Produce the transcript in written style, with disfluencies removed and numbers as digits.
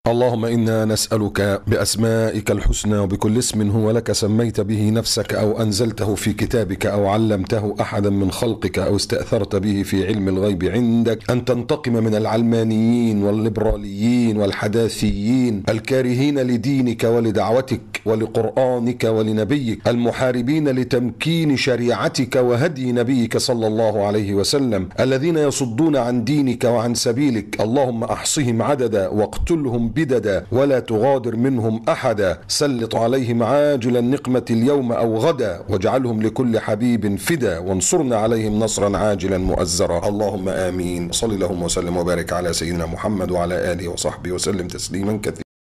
اللهم إنا نسألك بأسمائك الحسنى وبكل اسم هو لك سميت به نفسك أو أنزلته في كتابك أو علمته أحدا من خلقك أو استأثرت به في علم الغيب عندك أن تنتقم من العلمانيين والليبراليين والحداثيين الكارهين لدينك ولدعوتك ولقرآنك ولنبيك، المحاربين لتمكين شريعتك وهدي نبيك صلى الله عليه وسلم، الذين يصدون عن دينك وعن سبيلك. اللهم أحصهم عددا واقتلهم بددا ولا تغادر منهم أحدا. سلط عليهم عاجل النقمة اليوم أو غدا واجعلهم لكل حبيب فدا، وانصرنا عليهم نصرا عاجلا مؤزرا. اللهم آمين. صل اللهم وسلم وبارك على سيدنا محمد وعلى آله وصحبه وسلم تسليما كثيرا.